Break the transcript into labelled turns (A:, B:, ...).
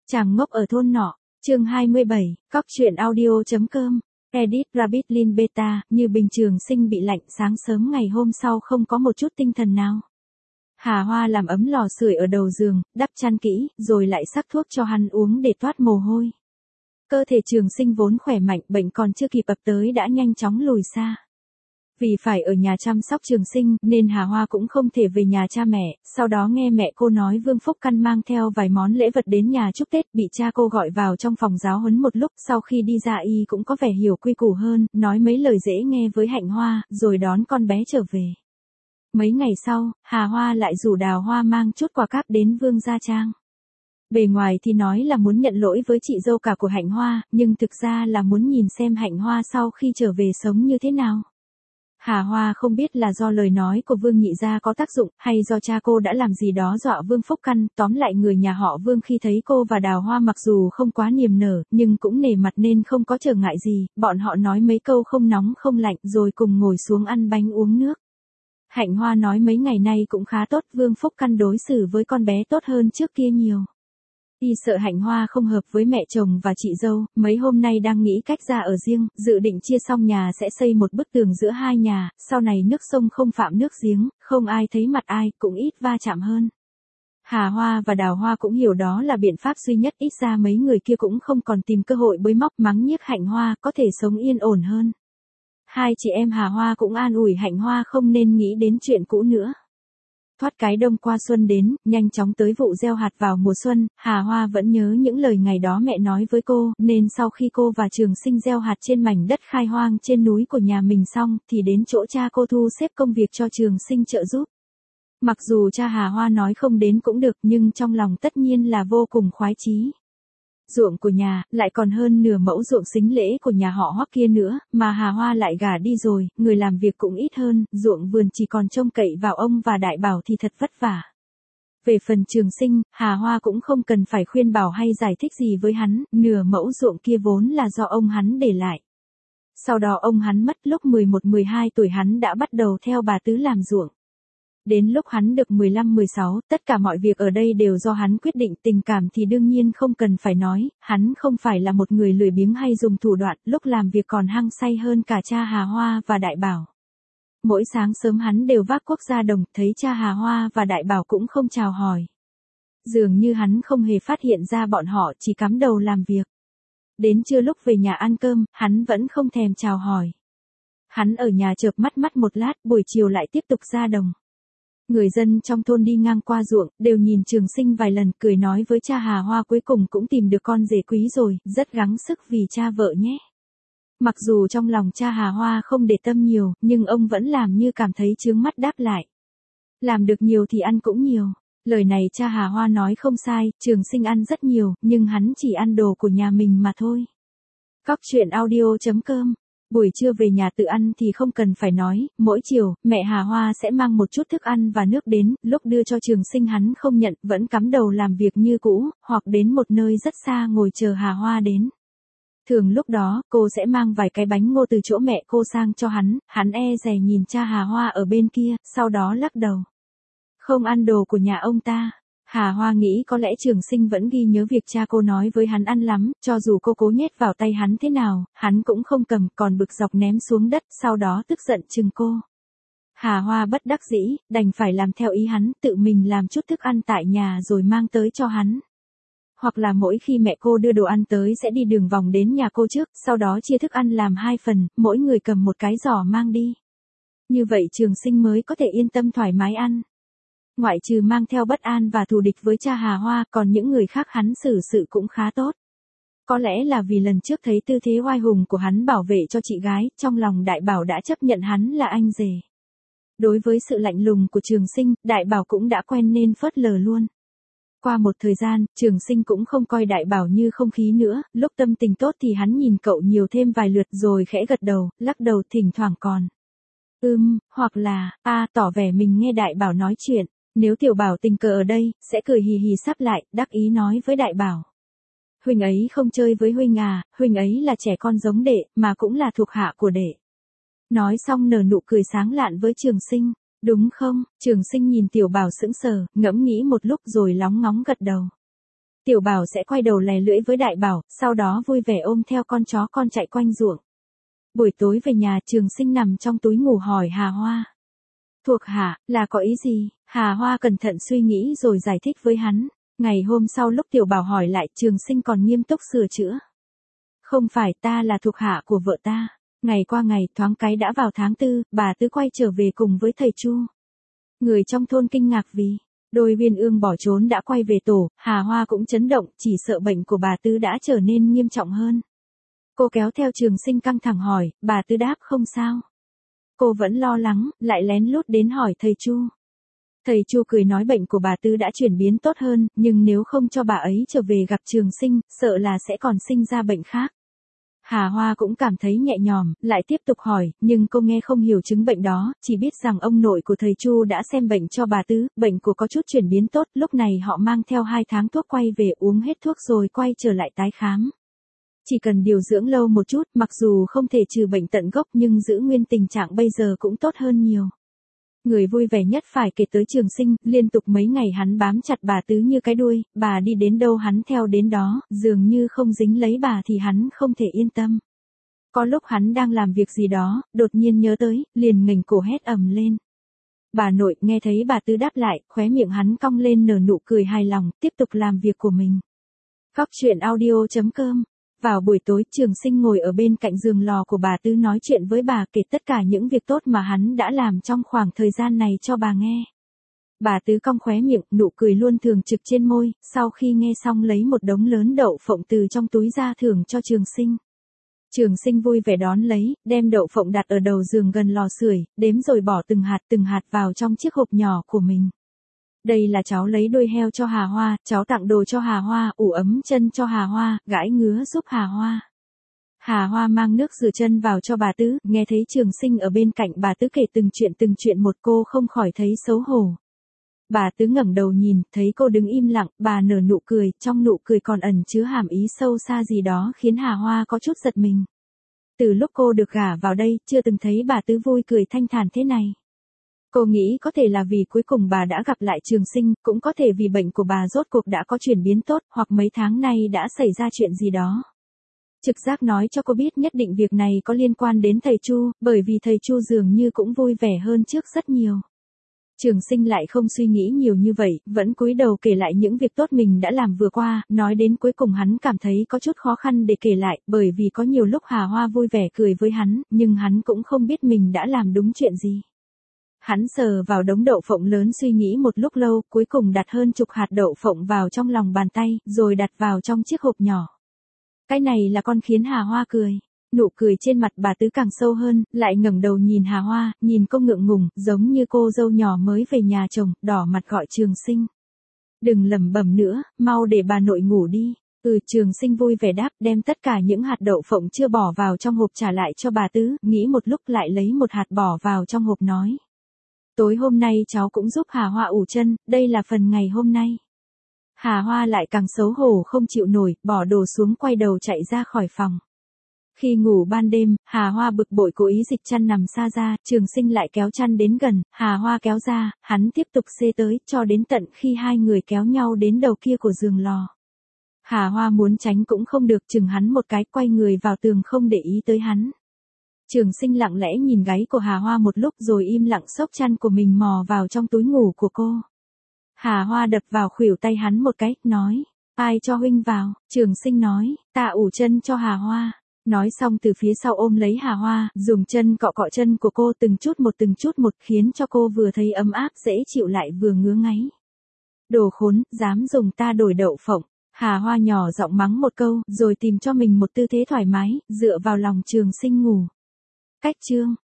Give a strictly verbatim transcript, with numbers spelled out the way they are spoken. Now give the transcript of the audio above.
A: Chàng ngốc ở thôn nọ, chương hai mươi bảy, cóc truyện audio.com, edit Rabbit Lin Beta, như bình Trường Sinh bị lạnh sáng sớm ngày hôm sau không có một chút tinh thần nào. Hà Hoa làm ấm lò sưởi ở đầu giường, đắp chăn kỹ, rồi lại sắc thuốc cho hắn uống để toát mồ hôi. Cơ thể Trường Sinh vốn khỏe mạnh, bệnh còn chưa kịp ập tới đã nhanh chóng lùi xa. Vì phải ở nhà chăm sóc Trường Sinh, nên Hà Hoa cũng không thể về nhà cha mẹ, sau đó nghe mẹ cô nói Vương Phúc Căn mang theo vài món lễ vật đến nhà chúc Tết, bị cha cô gọi vào trong phòng giáo huấn một lúc, sau khi đi ra y cũng có vẻ hiểu quy củ hơn, nói mấy lời dễ nghe với Hạnh Hoa, rồi đón con bé trở về. Mấy ngày sau, Hà Hoa lại rủ Đào Hoa mang chút quà cáp đến Vương Gia Trang. Bề ngoài thì nói là muốn nhận lỗi với chị dâu cả của Hạnh Hoa, nhưng thực ra là muốn nhìn xem Hạnh Hoa sau khi trở về sống như thế nào. Hà Hoa không biết là do lời nói của Vương Nhị Gia có tác dụng, hay do cha cô đã làm gì đó dọa Vương Phúc Căn, tóm lại người nhà họ Vương khi thấy cô và Đào Hoa mặc dù không quá niềm nở, nhưng cũng nể mặt nên không có trở ngại gì, bọn họ nói mấy câu không nóng không lạnh rồi cùng ngồi xuống ăn bánh uống nước. Hạnh Hoa nói mấy ngày nay cũng khá tốt, Vương Phúc Căn đối xử với con bé tốt hơn trước kia nhiều. Y sợ Hạnh Hoa không hợp với mẹ chồng và chị dâu, mấy hôm nay đang nghĩ cách ra ở riêng, dự định chia xong nhà sẽ xây một bức tường giữa hai nhà, sau này nước sông không phạm nước giếng, không ai thấy mặt ai, cũng ít va chạm hơn. Hà Hoa và Đào Hoa cũng hiểu đó là biện pháp duy nhất, ít ra mấy người kia cũng không còn tìm cơ hội bới móc mắng nhiếc Hạnh Hoa, có thể sống yên ổn hơn. Hai chị em Hà Hoa cũng an ủi Hạnh Hoa không nên nghĩ đến chuyện cũ nữa. Thoát cái đông qua xuân đến, nhanh chóng tới vụ gieo hạt vào mùa xuân, Hà Hoa vẫn nhớ những lời ngày đó mẹ nói với cô, nên sau khi cô và Trường Sinh gieo hạt trên mảnh đất khai hoang trên núi của nhà mình xong, thì đến chỗ cha cô thu xếp công việc cho Trường Sinh trợ giúp. Mặc dù cha Hà Hoa nói không đến cũng được, nhưng trong lòng tất nhiên là vô cùng khoái chí. Ruộng của nhà, lại còn hơn nửa mẫu ruộng xính lễ của nhà họ Hoắc kia nữa, mà Hà Hoa lại gả đi rồi, người làm việc cũng ít hơn, ruộng vườn chỉ còn trông cậy vào ông và Đại Bảo thì thật vất vả. Về phần Trường Sinh, Hà Hoa cũng không cần phải khuyên bảo hay giải thích gì với hắn, nửa mẫu ruộng kia vốn là do ông hắn để lại. Sau đó ông hắn mất, lúc mười một mười hai tuổi hắn đã bắt đầu theo bà Tứ làm ruộng. Đến lúc hắn được mười lăm mười sáu, tất cả mọi việc ở đây đều do hắn quyết định, tình cảm thì đương nhiên không cần phải nói, hắn không phải là một người lười biếng hay dùng thủ đoạn, lúc làm việc còn hăng say hơn cả cha Hà Hoa và Đại Bảo. Mỗi sáng sớm hắn đều vác cuốc ra đồng, thấy cha Hà Hoa và Đại Bảo cũng không chào hỏi. Dường như hắn không hề phát hiện ra bọn họ, chỉ cắm đầu làm việc. Đến trưa lúc về nhà ăn cơm, hắn vẫn không thèm chào hỏi. Hắn ở nhà chợp mắt mắt một lát, buổi chiều lại tiếp tục ra đồng. Người dân trong thôn đi ngang qua ruộng, đều nhìn Trường Sinh vài lần, cười nói với cha Hà Hoa cuối cùng cũng tìm được con rể quý rồi, rất gắng sức vì cha vợ nhé. Mặc dù trong lòng cha Hà Hoa không để tâm nhiều, nhưng ông vẫn làm như cảm thấy chướng mắt đáp lại. Làm được nhiều thì ăn cũng nhiều. Lời này cha Hà Hoa nói không sai, Trường Sinh ăn rất nhiều, nhưng hắn chỉ ăn đồ của nhà mình mà thôi. Cóc truyện audio.com. Buổi trưa về nhà tự ăn thì không cần phải nói, mỗi chiều, mẹ Hà Hoa sẽ mang một chút thức ăn và nước đến, lúc đưa cho Trường Sinh hắn không nhận, vẫn cắm đầu làm việc như cũ, hoặc đến một nơi rất xa ngồi chờ Hà Hoa đến. Thường lúc đó, cô sẽ mang vài cái bánh ngô từ chỗ mẹ cô sang cho hắn, hắn e dè nhìn cha Hà Hoa ở bên kia, sau đó lắc đầu. Không ăn đồ của nhà ông ta. Hà Hoa nghĩ có lẽ Trường Sinh vẫn ghi nhớ việc cha cô nói với hắn ăn lắm, cho dù cô cố nhét vào tay hắn thế nào, hắn cũng không cầm, còn bực dọc ném xuống đất, sau đó tức giận chừng cô. Hà Hoa bất đắc dĩ, đành phải làm theo ý hắn, tự mình làm chút thức ăn tại nhà rồi mang tới cho hắn. Hoặc là mỗi khi mẹ cô đưa đồ ăn tới sẽ đi đường vòng đến nhà cô trước, sau đó chia thức ăn làm hai phần, mỗi người cầm một cái giỏ mang đi. Như vậy Trường Sinh mới có thể yên tâm thoải mái ăn. Ngoại trừ mang theo bất an và thù địch với cha Hà Hoa, còn những người khác hắn xử sự cũng khá tốt. Có lẽ là vì lần trước thấy tư thế oai hùng của hắn bảo vệ cho chị gái, trong lòng Đại Bảo đã chấp nhận hắn là anh rể. Đối với sự lạnh lùng của Trường Sinh, Đại Bảo cũng đã quen nên phớt lờ luôn. Qua một thời gian, Trường Sinh cũng không coi Đại Bảo như không khí nữa, lúc tâm tình tốt thì hắn nhìn cậu nhiều thêm vài lượt rồi khẽ gật đầu, lắc đầu thỉnh thoảng còn. Ừm, hoặc là, a tỏ vẻ mình nghe Đại Bảo nói chuyện. Nếu Tiểu Bảo tình cờ ở đây, sẽ cười hì hì sắp lại, đắc ý nói với Đại Bảo. Huynh ấy không chơi với huynh à, huynh ấy là trẻ con giống đệ, mà cũng là thuộc hạ của đệ. Nói xong nở nụ cười sáng lạn với Trường Sinh, đúng không? Trường Sinh nhìn Tiểu Bảo sững sờ, ngẫm nghĩ một lúc rồi lóng ngóng gật đầu. Tiểu Bảo sẽ quay đầu lè lưỡi với Đại Bảo, sau đó vui vẻ ôm theo con chó con chạy quanh ruộng. Buổi tối về nhà, Trường Sinh nằm trong túi ngủ hỏi Hà Hoa. Thuộc hạ, là có ý gì? Hà Hoa cẩn thận suy nghĩ rồi giải thích với hắn. Ngày hôm sau lúc Tiểu Bảo hỏi lại, Trường Sinh còn nghiêm túc sửa chữa. Không phải, ta là thuộc hạ của vợ ta. Ngày qua ngày, thoáng cái đã vào tháng tư, bà Tứ quay trở về cùng với thầy Chu. Người trong thôn kinh ngạc vì đôi Uyên Ương bỏ trốn đã quay về tổ. Hà Hoa cũng chấn động, chỉ sợ bệnh của bà Tứ đã trở nên nghiêm trọng hơn. Cô kéo theo Trường Sinh căng thẳng hỏi, bà Tứ đáp không sao. Cô vẫn lo lắng, lại lén lút đến hỏi thầy Chu. Thầy Chu cười nói bệnh của bà Tứ đã chuyển biến tốt hơn, nhưng nếu không cho bà ấy trở về gặp Trường Sinh, sợ là sẽ còn sinh ra bệnh khác. Hà Hoa cũng cảm thấy nhẹ nhõm, lại tiếp tục hỏi, nhưng cô nghe không hiểu chứng bệnh đó, chỉ biết rằng ông nội của thầy Chu đã xem bệnh cho bà Tứ, bệnh của có chút chuyển biến tốt, lúc này họ mang theo hai tháng thuốc quay về uống hết thuốc rồi quay trở lại tái khám. Chỉ cần điều dưỡng lâu một chút, mặc dù không thể trừ bệnh tận gốc nhưng giữ nguyên tình trạng bây giờ cũng tốt hơn nhiều. Người vui vẻ nhất phải kể tới Trường Sinh, liên tục mấy ngày hắn bám chặt bà Tứ như cái đuôi, bà đi đến đâu hắn theo đến đó, dường như không dính lấy bà thì hắn không thể yên tâm. Có lúc hắn đang làm việc gì đó, đột nhiên nhớ tới, liền nghềnh cổ hét ầm lên. Bà nội nghe thấy bà Tứ đáp lại, khóe miệng hắn cong lên nở nụ cười hài lòng, tiếp tục làm việc của mình. Cóc truyện audio chấm com. Vào buổi tối, Trường Sinh ngồi ở bên cạnh giường lò của bà Tứ nói chuyện với bà, kể tất cả những việc tốt mà hắn đã làm trong khoảng thời gian này cho bà nghe. Bà Tứ cong khóe miệng, nụ cười luôn thường trực trên môi, sau khi nghe xong lấy một đống lớn đậu phộng từ trong túi ra thưởng cho Trường Sinh. Trường Sinh vui vẻ đón lấy, đem đậu phộng đặt ở đầu giường gần lò sưởi, đếm rồi bỏ từng hạt từng hạt vào trong chiếc hộp nhỏ của mình. Đây là cháu lấy đuôi heo cho Hà Hoa, cháu tặng đồ cho Hà Hoa, ủ ấm chân cho Hà Hoa, gãi ngứa giúp Hà Hoa. Hà Hoa mang nước rửa chân vào cho bà Tứ, nghe thấy Trường Sinh ở bên cạnh bà Tứ kể từng chuyện từng chuyện một, cô không khỏi thấy xấu hổ. Bà Tứ ngẩng đầu nhìn, thấy cô đứng im lặng, bà nở nụ cười, trong nụ cười còn ẩn chứa hàm ý sâu xa gì đó khiến Hà Hoa có chút giật mình. Từ lúc cô được gả vào đây, chưa từng thấy bà Tứ vui cười thanh thản thế này. Cô nghĩ có thể là vì cuối cùng bà đã gặp lại Trường Sinh, cũng có thể vì bệnh của bà rốt cuộc đã có chuyển biến tốt, hoặc mấy tháng nay đã xảy ra chuyện gì đó. Trực giác nói cho cô biết nhất định việc này có liên quan đến thầy Chu, bởi vì thầy Chu dường như cũng vui vẻ hơn trước rất nhiều. Trường Sinh lại không suy nghĩ nhiều như vậy, vẫn cúi đầu kể lại những việc tốt mình đã làm vừa qua, nói đến cuối cùng hắn cảm thấy có chút khó khăn để kể lại, bởi vì có nhiều lúc Hà Hoa vui vẻ cười với hắn, nhưng hắn cũng không biết mình đã làm đúng chuyện gì. Hắn sờ vào đống đậu phộng lớn suy nghĩ một lúc lâu, cuối cùng đặt hơn chục hạt đậu phộng vào trong lòng bàn tay, rồi đặt vào trong chiếc hộp nhỏ. Cái này là con khiến Hà Hoa cười. Nụ cười trên mặt bà Tứ càng sâu hơn, lại ngẩng đầu nhìn Hà Hoa, nhìn cô ngượng ngùng, giống như cô dâu nhỏ mới về nhà chồng, đỏ mặt gọi Trường Sinh. Đừng lẩm bẩm nữa, mau để bà nội ngủ đi. Ừ, Trường Sinh vui vẻ đáp, đem tất cả những hạt đậu phộng chưa bỏ vào trong hộp trả lại cho bà Tứ, nghĩ một lúc lại lấy một hạt bỏ vào trong hộp nói. Tối hôm nay cháu cũng giúp Hà Hoa ủ chân, đây là phần ngày hôm nay. Hà Hoa lại càng xấu hổ không chịu nổi, bỏ đồ xuống quay đầu chạy ra khỏi phòng. Khi ngủ ban đêm, Hà Hoa bực bội cố ý dịch chăn nằm xa ra, Trường Sinh lại kéo chăn đến gần, Hà Hoa kéo ra, hắn tiếp tục xê tới, cho đến tận khi hai người kéo nhau đến đầu kia của giường lò. Hà Hoa muốn tránh cũng không được, chừng hắn một cái, quay người vào tường không để ý tới hắn. Trường Sinh lặng lẽ nhìn gáy của Hà Hoa một lúc rồi im lặng xốc chăn của mình mò vào trong túi ngủ của cô. Hà Hoa đập vào khuỷu tay hắn một cái, nói, ai cho huynh vào? Trường Sinh nói, ta ủ chân cho Hà Hoa. Nói xong từ phía sau ôm lấy Hà Hoa, dùng chân cọ cọ chân của cô từng chút một từng chút một, khiến cho cô vừa thấy ấm áp dễ chịu lại vừa ngứa ngáy. Đồ khốn, dám dùng ta đổi đậu phộng. Hà Hoa nhỏ giọng mắng một câu, rồi tìm cho mình một tư thế thoải mái, dựa vào lòng Trường Sinh ngủ. Cách chương